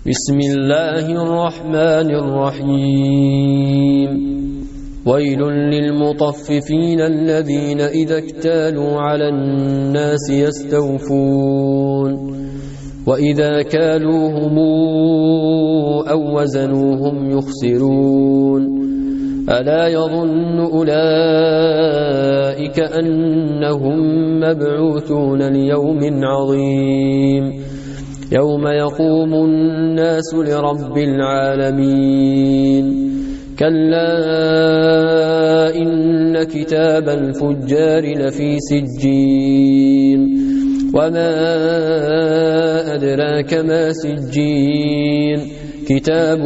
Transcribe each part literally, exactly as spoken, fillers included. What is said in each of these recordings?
بسم الله الرحمن الرحيم ويل للمطففين الذين إذا اكتالوا على الناس يستوفون وإذا كالوهم أو وزنوهم يخسرون ألا يظن أولئك أنهم مبعوثون ليوم عظيم يوم يقوم الناس لرب العالمين كلا إن كتاب الفجار لفي سجين وما أدراك ما سجين كتاب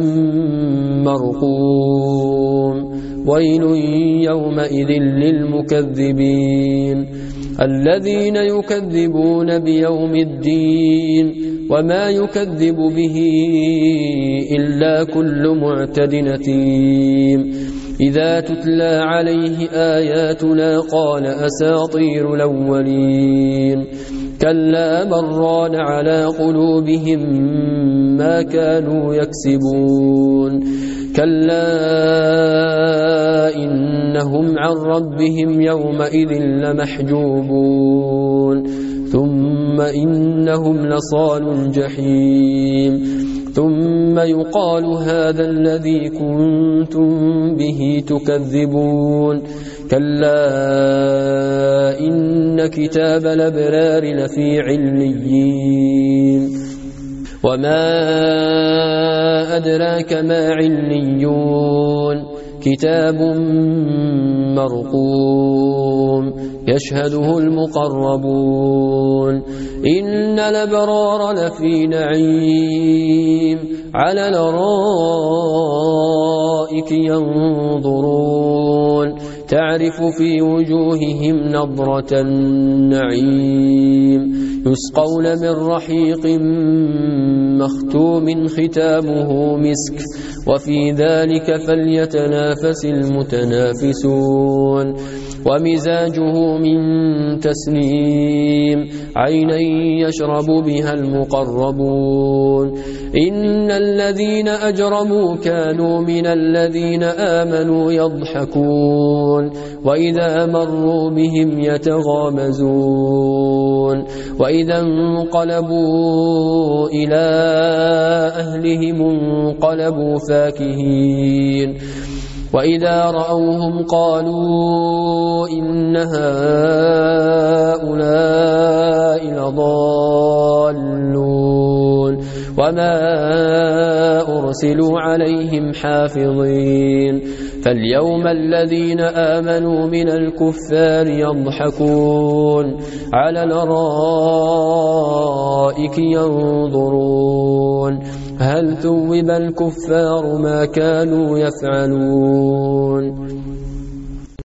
مرقوم ويل يومئذ للمكذبين الذين يكذبون بيوم الدين وما يكذب به إلا كل معتد نثيم إذا تتلى عليه آياتنا قال أساطير الأولين كلا بران على قلوبهم ما كانوا يكسبون كلا إنهم عن ربهم يومئذ لمحجوبون ثم إنهم لصالو الجحيم ثم يقال هذا الذي كنتم به تكذبون كلا إن كتاب الأبرار لفي عليين وما أدراك ما عليون كتاب مرقوم يشهده المقربون إن الأبرار لفي نعيم على الأرائك ينظرون تعرف في وجوههم نضرة النعيم يسقون من رحيق مختوم ختامه مسك وفي ذلك فليتنافس المتنافسون ومزاجه من تسنيم عينا يشرب بها المقربون إن الذين أجرموا كانوا من الذين آمنوا يضحكون وإذا مروا بهم يتغامزون وإذا انقلبوا إلى أهلهم انقلبوا فاكهين وإذا رأوهم قالوا إن هؤلاء لضالون وما أرسلوا عليهم حافظين فاليوم الذين آمنوا من الكفار يضحكون على الأرائك ينظرون هل ثوب الكفار ما كانوا يفعلون